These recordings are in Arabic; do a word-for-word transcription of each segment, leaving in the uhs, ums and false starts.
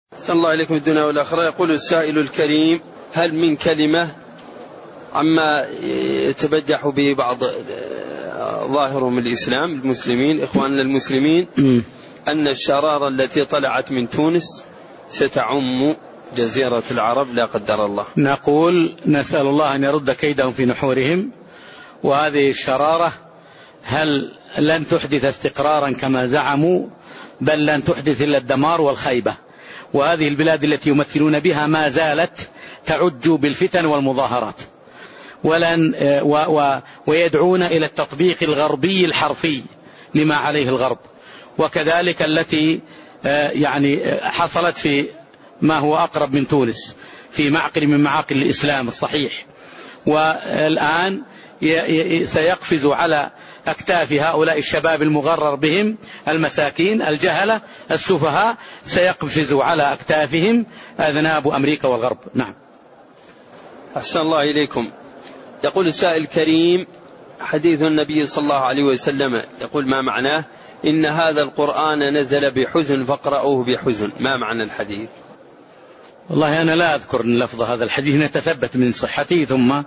صلى الله عليكم الدنيا والآخرة. يقول السائل الكريم: هل من كلمة عما يتبجح به بعض ظاهرهم الإسلام المسلمين إخواننا المسلمين أن الشرارة التي طلعت من تونس ستعم جزيرة العرب لا قدر الله؟ نقول نسأل الله أن يرد كيدهم في نحورهم. وهذه الشرارة هل لن تحدث استقرارا كما زعموا، بل لن تحدث إلا الدمار والخيبة. وهذه البلاد التي يمثلون بها ما زالت تعج بالفتن والمظاهرات، ولن و و ويدعون إلى التطبيق الغربي الحرفي لما عليه الغرب، وكذلك التي يعني حصلت في ما هو أقرب من تونس في معقل من معاقل الإسلام الصحيح. والآن سيقفز على أكتاف هؤلاء الشباب المغرر بهم المساكين الجهلة السفهاء، سيقفز على أكتافهم أذناب أمريكا والغرب. نعم. أحسن الله إليكم. يقول السائل الكريم: حديث النبي صلى الله عليه وسلم يقول ما معناه؟ إن هذا القرآن نزل بحزن فاقرأوه بحزن، ما معنى الحديث؟ والله أنا لا أذكر لفظ هذا الحديث، نتثبت من صحته ثم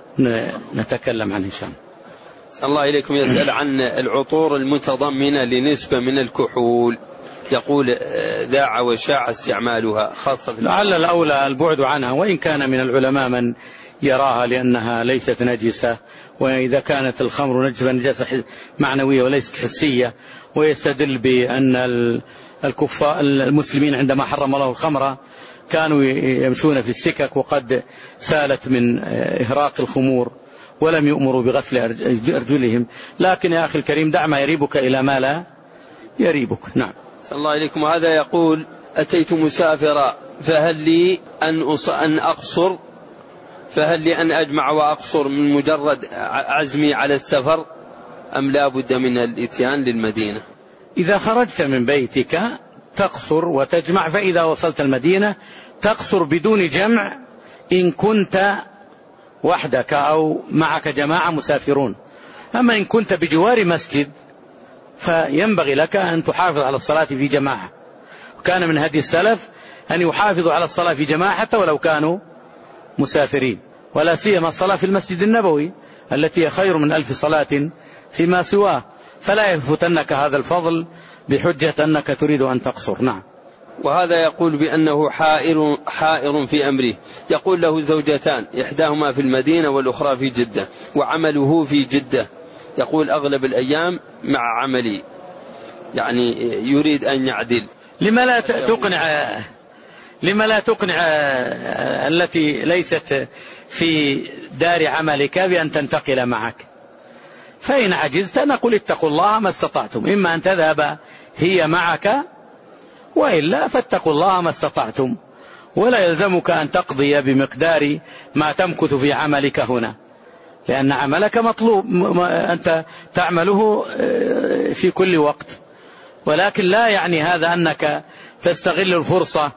نتكلم عنه إن شاء الله. الله إليكم. يسأل عن العطور المتضمنة لنسبة من الكحول، يقول ذاع وشاع استعمالها خاصة في لعل الأولى البعد عنها، وإن كان من العلماء من يراها لأنها ليست نجسة، وإذا كانت الخمر نجسة نجاسة معنوية وليست حسية، ويستدل بأن الكفار المسلمين عندما حرم الله الخمر كانوا يمشون في السكك وقد سالت من إهراق الخمور ولم يؤمروا بغسل أرجلهم. لكن يا أخي الكريم دع ما يريبك إلى ما لا يريبك. نعم. صلى الله عليكم. وهذا يقول: أتيت مسافرا فهل لي أن أن أقصر فهل لي أن أجمع وأقصر من مجرد عزمي على السفر، أم لا بد من الإتيان للمدينة؟ إذا خرجت من بيتك تقصر وتجمع، فإذا وصلت المدينة تقصر بدون جمع إن كنت وحدك أو معك جماعة مسافرون. أما إن كنت بجوار مسجد فينبغي لك أن تحافظ على الصلاة في جماعة، وكان من هدي السلف أن يحافظوا على الصلاة في جماعة حتى ولو كانوا مسافرين، ولا سيما الصلاة في المسجد النبوي التي هي خير من ألف صلاة فيما سواه، فلا يفوتنك هذا الفضل بحجة أنك تريد أن تقصر. نعم. وهذا يقول بأنه حائر, حائر في أمره، يقول له زوجتان إحداهما في المدينة والأخرى في جدة، وعمله في جدة، يقول أغلب الأيام مع عملي، يعني يريد أن يعدل. لما لا تقنع لما لا تقنع التي ليست في دار عملك بأن تنتقل معك؟ فإن عجزت نقول اتقوا الله ما استطعتم، إما أن تذهب هي معك وإلا فاتقوا الله ما استطعتم، ولا يلزمك أن تقضي بمقدار ما تمكث في عملك هنا، لأن عملك مطلوب أنت تعمله في كل وقت. ولكن لا يعني هذا أنك تستغل الفرصة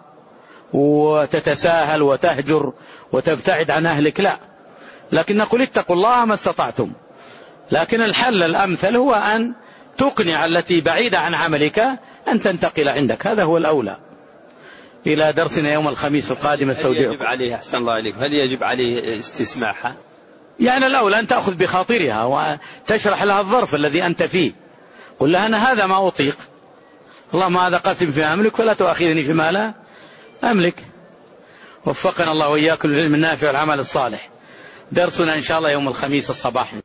وتتساهل وتهجر وتبتعد عن أهلك، لا، لكن نقول اتقوا الله ما استطعتم. لكن الحل الأمثل هو أن تقنع التي بعيدة عن عملك أن تنتقل عندك، هذا هو الأولى. إلى درسنا يوم الخميس القادم استودعكم. هل يجب عليه أحسن الله عليك هل يجب عليه استسماحها؟ يعني الأولى أن تأخذ بخاطرها وتشرح لها الظرف الذي أنت فيه، قل لها أنا هذا ما أطيق، اللهم هذا قسم في أملك فلا تؤاخذني فيما لا أملك. وفقنا الله وإياكم للعلم النافع والعمل الصالح. درسنا إن شاء الله يوم الخميس الصباح.